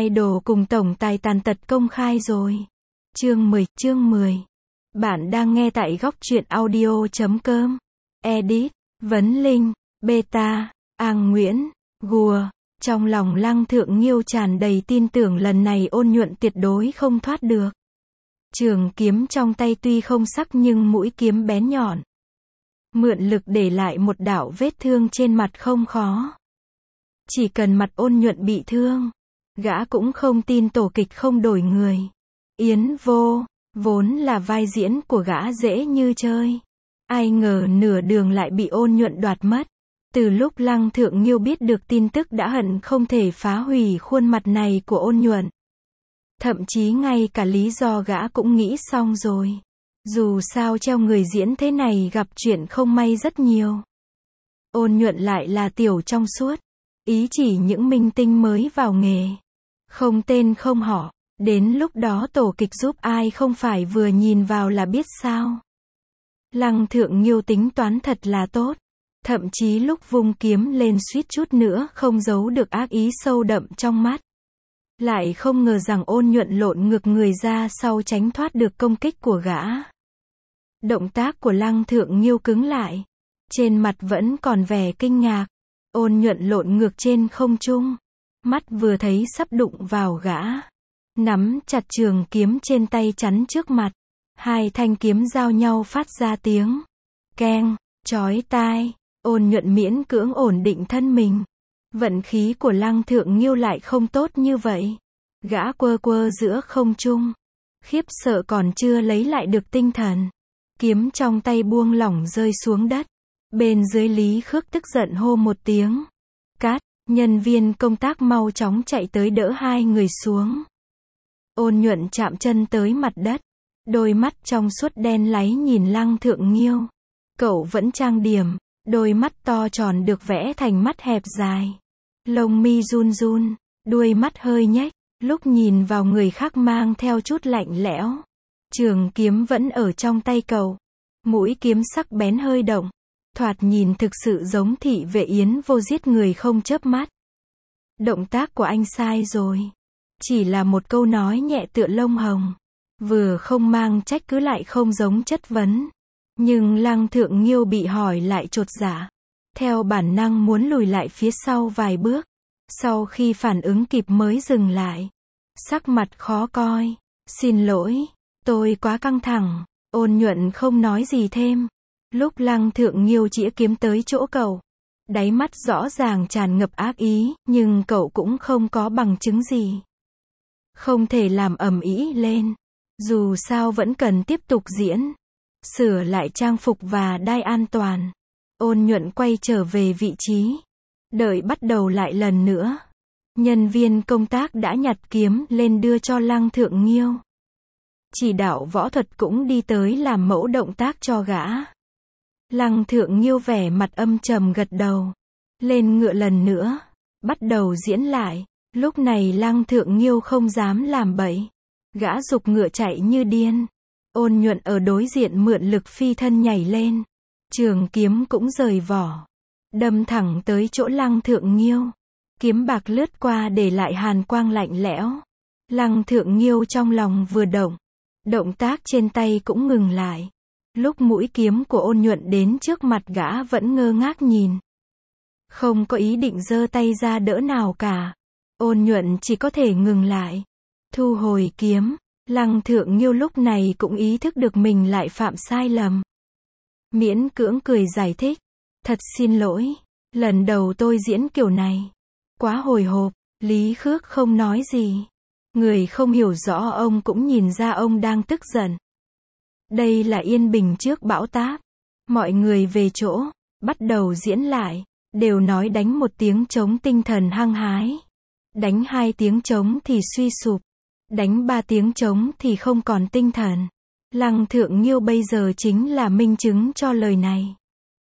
idol cùng tổng tài tàn tật công khai rồi. Chương 10. Bạn đang nghe tại góc truyện audio.com. Edit, Vấn Linh, Beta, Ang Nguyễn, Gùa. Trong lòng Lăng Thượng Nghiêu tràn đầy tin tưởng lần này Ôn Nhuận tuyệt đối không thoát được. Trường kiếm trong tay tuy không sắc nhưng mũi kiếm bén nhọn. Mượn lực để lại một đạo vết thương trên mặt không khó. Chỉ cần mặt Ôn Nhuận bị thương, gã cũng không tin tổ kịch không đổi người. Yến Vô, vốn là vai diễn của gã dễ như chơi. Ai ngờ nửa đường lại bị Ôn Nhuận đoạt mất. Từ lúc Lăng Thượng Nghiêu biết được tin tức đã hận không thể phá hủy khuôn mặt này của Ôn Nhuận. Thậm chí ngay cả lý do gã cũng nghĩ xong rồi. Dù sao treo người diễn thế này gặp chuyện không may rất nhiều. Ôn Nhuận lại là tiểu trong suốt. Ý chỉ những minh tinh mới vào nghề. Không tên không họ. Đến lúc đó tổ kịch giúp ai không phải vừa nhìn vào là biết sao. Lăng Thượng Nghiêu tính toán thật là tốt. Thậm chí lúc vung kiếm lên suýt chút nữa không giấu được ác ý sâu đậm trong mắt. Lại không ngờ rằng Ôn Nhuận lộn ngược người ra sau tránh thoát được công kích của gã. Động tác của Lăng Thượng Nghiêu cứng lại. Trên mặt vẫn còn vẻ kinh ngạc. Ôn Nhuận lộn ngược trên không trung. Mắt vừa thấy sắp đụng vào gã. Nắm chặt trường kiếm trên tay chắn trước mặt. Hai thanh kiếm giao nhau phát ra tiếng keng, chói tai. Ôn Nhuận miễn cưỡng ổn định thân mình. Vận khí của Lăng Thượng Nghiêu lại không tốt như vậy. Gã quơ quơ giữa không trung. Khiếp sợ còn chưa lấy lại được tinh thần. Kiếm trong tay buông lỏng rơi xuống đất. Bên dưới Lý Khước tức giận hô một tiếng. Cát, nhân viên công tác mau chóng chạy tới đỡ hai người xuống. Ôn Nhuận chạm chân tới mặt đất. Đôi mắt trong suốt đen láy nhìn Lăng Thượng Nghiêu. Cậu vẫn trang điểm. Đôi mắt to tròn được vẽ thành mắt hẹp dài. Lông mi run run. Đuôi mắt hơi nhếch. Lúc nhìn vào người khác mang theo chút lạnh lẽo. Trường kiếm vẫn ở trong tay cậu. Mũi kiếm sắc bén hơi động. Thoạt nhìn thực sự giống thị vệ Yến Vô giết người không chớp mắt. Động tác của anh sai rồi. Chỉ là một câu nói nhẹ tựa lông hồng. Vừa không mang trách cứ lại không giống chất vấn. Nhưng Lăng Thượng Nghiêu bị hỏi lại chột dạ. Theo bản năng muốn lùi lại phía sau vài bước. Sau khi phản ứng kịp mới dừng lại. Sắc mặt khó coi. Xin lỗi, tôi quá căng thẳng. Ôn Nhuận không nói gì thêm. Lúc Lăng Thượng Nghiêu chĩa kiếm tới chỗ cậu. Đáy mắt rõ ràng tràn ngập ác ý, nhưng cậu cũng không có bằng chứng gì. Không thể làm ầm ĩ lên. Dù sao vẫn cần tiếp tục diễn. Sửa lại trang phục và đai an toàn. Ôn Nhuận quay trở về vị trí. Đợi bắt đầu lại lần nữa. Nhân viên công tác đã nhặt kiếm lên đưa cho Lăng Thượng Nghiêu. Chỉ đạo võ thuật cũng đi tới làm mẫu động tác cho gã. Lăng Thượng Nghiêu vẻ mặt âm trầm gật đầu. Lên ngựa lần nữa. Bắt đầu diễn lại. Lúc này Lăng Thượng Nghiêu không dám làm bậy. Gã giục ngựa chạy như điên. Ôn Nhuận ở đối diện mượn lực phi thân nhảy lên. Trường kiếm cũng rời vỏ. Đâm thẳng tới chỗ Lăng Thượng Nghiêu. Kiếm bạc lướt qua để lại hàn quang lạnh lẽo. Lăng Thượng Nghiêu trong lòng vừa động. Động tác trên tay cũng ngừng lại. Lúc mũi kiếm của Ôn Nhuận đến trước mặt gã vẫn ngơ ngác nhìn. Không có ý định giơ tay ra đỡ nào cả. Ôn Nhuận chỉ có thể ngừng lại. Thu hồi kiếm. Lăng Thượng Nghiêu lúc này cũng ý thức được mình lại phạm sai lầm. Miễn cưỡng cười giải thích. Thật xin lỗi. Lần đầu tôi diễn kiểu này. Quá hồi hộp. Lý Khước không nói gì. Người không hiểu rõ ông cũng nhìn ra ông đang tức giận. Đây là yên bình trước bão táp. Mọi người về chỗ. Bắt đầu diễn lại. Đều nói đánh một tiếng trống tinh thần hăng hái. Đánh 2 tiếng trống thì suy sụp. Đánh 3 tiếng trống thì không còn tinh thần. Lăng Thượng Nghiêu bây giờ chính là minh chứng cho lời này.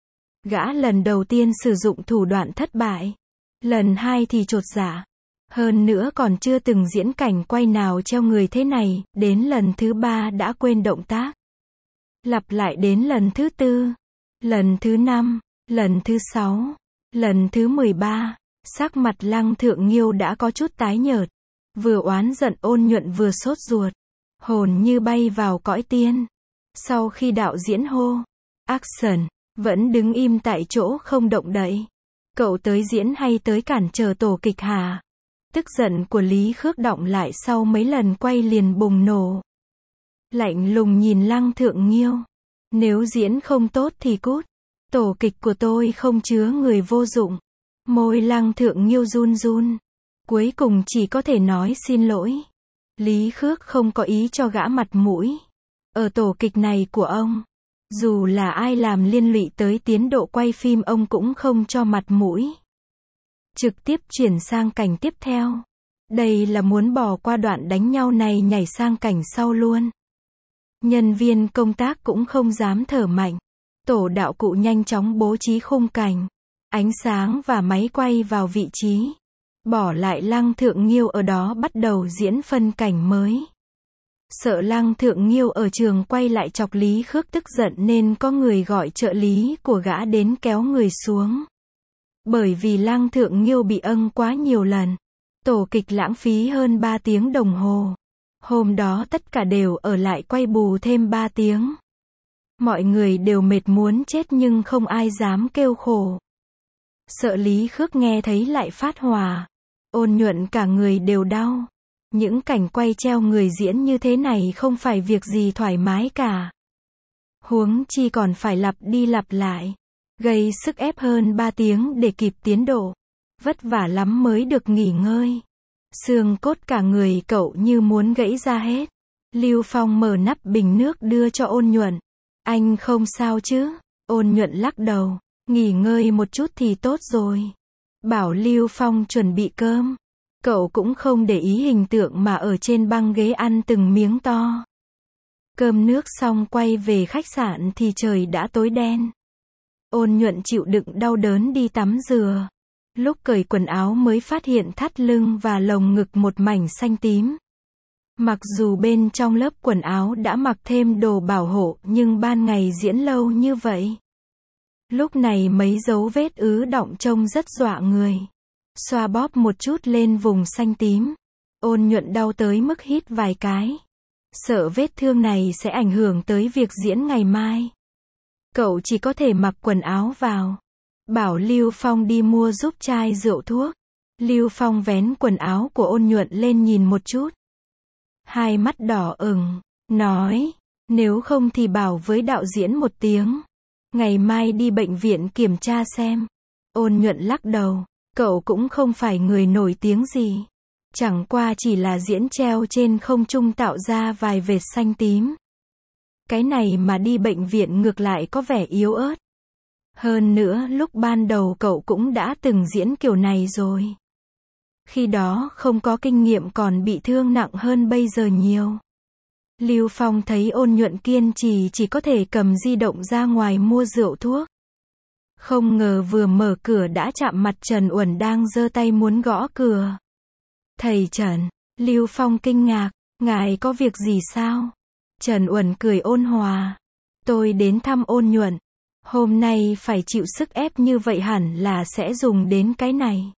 Gã lần đầu tiên sử dụng thủ đoạn thất bại. Lần 2 thì chột dạ. Hơn nữa còn chưa từng diễn cảnh quay nào treo người thế này, đến lần thứ 3 đã quên động tác. Lặp lại đến lần thứ 4, lần thứ 5, lần thứ 6, lần thứ 13, sắc mặt Lăng Thượng Nghiêu đã có chút tái nhợt. Vừa oán giận Ôn Nhuận vừa sốt ruột. Hồn như bay vào cõi tiên. Sau khi đạo diễn hô action, vẫn đứng im tại chỗ không động đậy. Cậu tới diễn hay tới cản trở tổ kịch hả? Tức giận của Lý Khước đọng lại sau mấy lần quay liền bùng nổ. Lạnh lùng nhìn Lăng Thượng Nghiêu. Nếu diễn không tốt thì cút. Tổ kịch của tôi không chứa người vô dụng. Môi Lăng Thượng Nghiêu run run. Cuối cùng chỉ có thể nói xin lỗi. Lý Khước không có ý cho gã mặt mũi. Ở tổ kịch này của ông, dù là ai làm liên lụy tới tiến độ quay phim ông cũng không cho mặt mũi. Trực tiếp chuyển sang cảnh tiếp theo. Đây là muốn bỏ qua đoạn đánh nhau này nhảy sang cảnh sau luôn. Nhân viên công tác cũng không dám thở mạnh. Tổ đạo cụ nhanh chóng bố trí khung cảnh, ánh sáng và máy quay vào vị trí. Bỏ lại Lăng Thượng Nghiêu ở đó bắt đầu diễn phân cảnh mới. Sợ Lăng Thượng Nghiêu ở trường quay lại chọc Lý Khước tức giận nên có người gọi trợ lý của gã đến kéo người xuống. Bởi vì Lăng Thượng Nghiêu bị âng quá nhiều lần. Tổ kịch lãng phí hơn 3 tiếng đồng hồ. Hôm đó tất cả đều ở lại quay bù thêm 3 tiếng. Mọi người đều mệt muốn chết nhưng không ai dám kêu khổ. Sợ Lý Khước nghe thấy lại phát hỏa. Ôn Nhuận cả người đều đau. Những cảnh quay treo người diễn như thế này không phải việc gì thoải mái cả. Huống chi còn phải lặp đi lặp lại. Gây sức ép hơn 3 tiếng để kịp tiến độ. Vất vả lắm mới được nghỉ ngơi. Xương cốt cả người cậu như muốn gãy ra hết. Lưu Phong mở nắp bình nước đưa cho Ôn Nhuận. Anh không sao chứ? Ôn Nhuận lắc đầu. Nghỉ ngơi một chút thì tốt rồi. Bảo Lưu Phong chuẩn bị cơm. Cậu cũng không để ý hình tượng mà ở trên băng ghế ăn từng miếng to. Cơm nước xong quay về khách sạn thì trời đã tối đen. Ôn Nhuận chịu đựng đau đớn đi tắm dừa. Lúc cởi quần áo mới phát hiện thắt lưng và lồng ngực một mảnh xanh tím. Mặc dù bên trong lớp quần áo đã mặc thêm đồ bảo hộ nhưng ban ngày diễn lâu như vậy. Lúc này mấy dấu vết ứ đọng trông rất dọa người. Xoa bóp một chút lên vùng xanh tím. Ôn Nhuận đau tới mức hít vài cái. Sợ vết thương này sẽ ảnh hưởng tới việc diễn ngày mai. Cậu chỉ có thể mặc quần áo vào. Bảo Lưu Phong đi mua giúp chai rượu thuốc. Lưu Phong vén quần áo của Ôn Nhuận lên nhìn một chút. Hai mắt đỏ ửng, nói, nếu không thì bảo với đạo diễn một tiếng. Ngày mai đi bệnh viện kiểm tra xem. Ôn Nhuận lắc đầu, cậu cũng không phải người nổi tiếng gì. Chẳng qua chỉ là diễn treo trên không trung tạo ra vài vệt xanh tím. Cái này mà đi bệnh viện ngược lại có vẻ yếu ớt. Hơn nữa lúc ban đầu cậu cũng đã từng diễn kiểu này rồi. Khi đó không có kinh nghiệm còn bị thương nặng hơn bây giờ nhiều. Lưu Phong thấy Ôn Nhuận kiên trì chỉ có thể cầm di động ra ngoài mua rượu thuốc. Không ngờ vừa mở cửa đã chạm mặt Trần Uẩn đang giơ tay muốn gõ cửa. Thầy Trần, Lưu Phong kinh ngạc, ngài có việc gì sao? Trần Uẩn cười ôn hòa. Tôi đến thăm Ôn Nhuận. Hôm nay phải chịu sức ép như vậy hẳn là sẽ dùng đến cái này.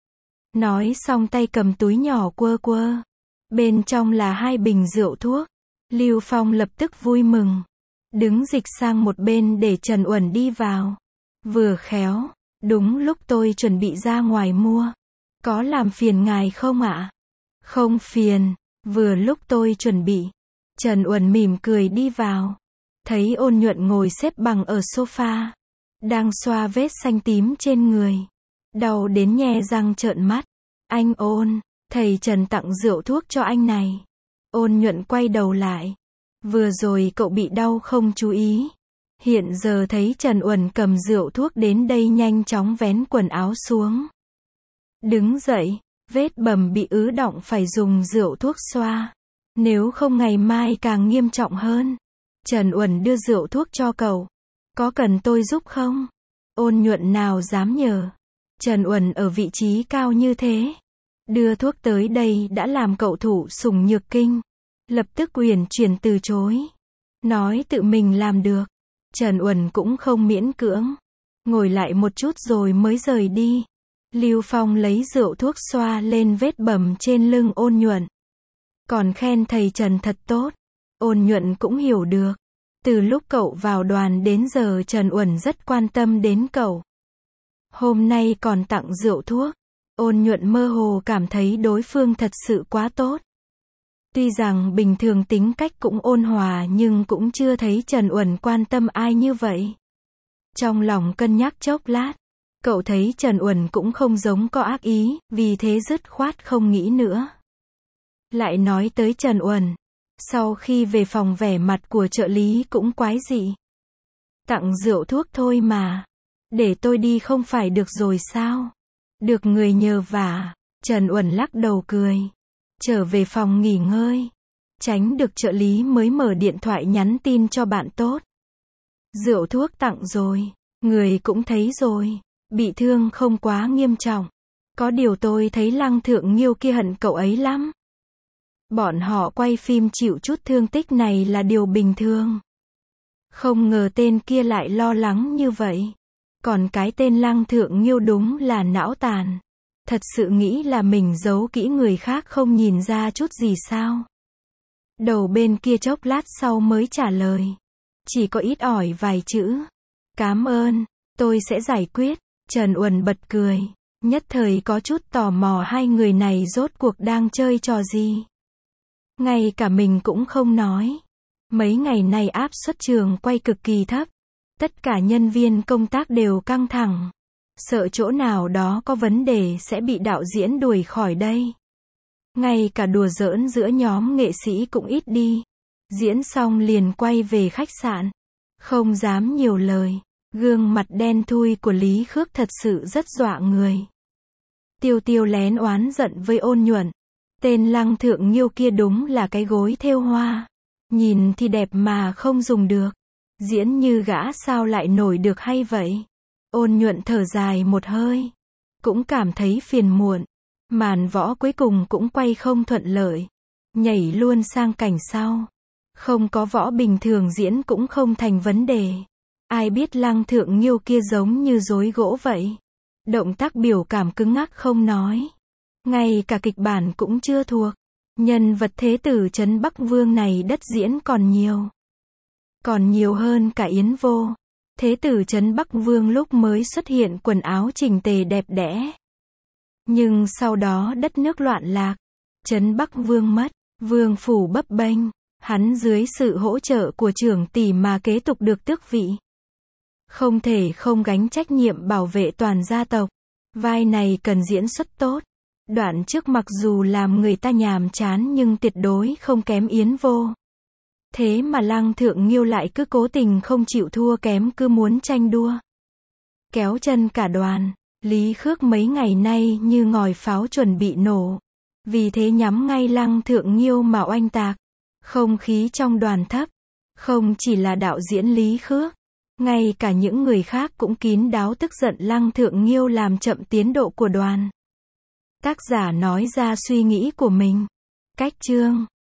Nói xong tay cầm túi nhỏ quơ quơ. Bên trong là 2 bình rượu thuốc. Lưu Phong lập tức vui mừng. Đứng dịch sang một bên để Trần Uẩn đi vào. Vừa khéo, đúng lúc tôi chuẩn bị ra ngoài mua. Có làm phiền ngài không ạ? Không phiền, vừa lúc tôi chuẩn bị. Trần Uẩn mỉm cười đi vào. Thấy Ôn Nhuận ngồi xếp bằng ở sofa. Đang xoa vết xanh tím trên người. Đau đến nhe răng trợn mắt. Anh Ôn, thầy Trần tặng rượu thuốc cho anh này. Ôn Nhuận quay đầu lại. Vừa rồi cậu bị đau không chú ý. Hiện giờ thấy Trần Uẩn cầm rượu thuốc đến đây nhanh chóng vén quần áo xuống. Đứng dậy, vết bầm bị ứ đọng phải dùng rượu thuốc xoa. Nếu không ngày mai càng nghiêm trọng hơn. Trần Uẩn đưa rượu thuốc cho cậu. Có cần tôi giúp không? Ôn Nhuận nào dám nhờ. Trần Uẩn ở vị trí cao như thế. Đưa thuốc tới đây đã làm cậu thụ sủng nhược kinh. Lập tức uyển chuyển từ chối. Nói tự mình làm được. Trần Uẩn cũng không miễn cưỡng. Ngồi lại một chút rồi mới rời đi. Lưu Phong lấy rượu thuốc xoa lên vết bầm trên lưng Ôn Nhuận. Còn khen thầy Trần thật tốt. Ôn Nhuận cũng hiểu được. Từ lúc cậu vào đoàn đến giờ Trần Uẩn rất quan tâm đến cậu. Hôm nay còn tặng rượu thuốc. Ôn Nhuận mơ hồ cảm thấy đối phương thật sự quá tốt. Tuy rằng bình thường tính cách cũng ôn hòa nhưng cũng chưa thấy Trần Uẩn quan tâm ai như vậy. Trong lòng cân nhắc chốc lát, cậu thấy Trần Uẩn cũng không giống có ác ý, vì thế dứt khoát không nghĩ nữa. Lại nói tới Trần Uẩn, sau khi về phòng vẻ mặt của trợ lý cũng quái dị. Tặng rượu thuốc thôi mà, để tôi đi không phải được rồi sao? Được người nhờ vả. Trần Uẩn lắc đầu cười, trở về phòng nghỉ ngơi. Tránh được trợ lý mới mở điện thoại nhắn tin cho bạn tốt. Rượu thuốc tặng rồi, người cũng thấy rồi, bị thương không quá nghiêm trọng. Có điều tôi thấy Lăng Thượng Nghiêu kia hận cậu ấy lắm. Bọn họ quay phim chịu chút thương tích này là điều bình thường. Không ngờ tên kia lại lo lắng như vậy. Còn cái tên Lăng Thượng Nghiêu đúng là não tàn. Thật sự nghĩ là mình giấu kỹ người khác không nhìn ra chút gì sao? Đầu bên kia chốc lát sau mới trả lời. Chỉ có ít ỏi vài chữ. Cảm ơn, tôi sẽ giải quyết. Trần Uẩn bật cười. Nhất thời có chút tò mò hai người này rốt cuộc đang chơi trò gì. Ngay cả mình cũng không nói. Mấy ngày nay áp suất trường quay cực kỳ thấp. Tất cả nhân viên công tác đều căng thẳng. Sợ chỗ nào đó có vấn đề sẽ bị đạo diễn đuổi khỏi đây. Ngay cả đùa giỡn giữa nhóm nghệ sĩ cũng ít đi. Diễn xong liền quay về khách sạn. Không dám nhiều lời. Gương mặt đen thui của Lý Khước thật sự rất dọa người. Tiêu Tiêu lén oán giận với Ôn Nhuận. Tên Lăng Thượng Nghiêu kia đúng là cái gối thêu hoa. Nhìn thì đẹp mà không dùng được. Diễn như gã sao lại nổi được hay vậy? Ôn Nhuận thở dài một hơi. Cũng cảm thấy phiền muộn. Màn võ cuối cùng cũng quay không thuận lợi. Nhảy luôn sang cảnh sau. Không có võ bình thường diễn cũng không thành vấn đề. Ai biết Lăng Thượng Nghiêu kia giống như rối gỗ vậy. Động tác biểu cảm cứng ngắc không nói. Ngay cả kịch bản cũng chưa thuộc. Nhân vật thế tử Trấn Bắc Vương này đất diễn còn nhiều. Còn nhiều hơn cả Yến Vô. Thế tử Trấn Bắc Vương lúc mới xuất hiện quần áo chỉnh tề đẹp đẽ. Nhưng sau đó đất nước loạn lạc. Trấn Bắc Vương mất. Vương phủ bấp bênh. Hắn dưới sự hỗ trợ của trưởng tỷ mà kế tục được tước vị. Không thể không gánh trách nhiệm bảo vệ toàn gia tộc. Vai này cần diễn xuất tốt. Đoạn trước mặc dù làm người ta nhàm chán nhưng tuyệt đối không kém Yến Vô. Thế mà Lăng Thượng Nghiêu lại cứ cố tình không chịu thua kém, cứ muốn tranh đua. Kéo chân cả đoàn. Lý Khước mấy ngày nay như ngòi pháo chuẩn bị nổ. Vì thế nhắm ngay Lăng Thượng Nghiêu mà oanh tạc. Không khí trong đoàn thấp. Không chỉ là đạo diễn Lý Khước. Ngay cả những người khác cũng kín đáo tức giận Lăng Thượng Nghiêu làm chậm tiến độ của đoàn. Tác giả nói ra suy nghĩ của mình. Cách chương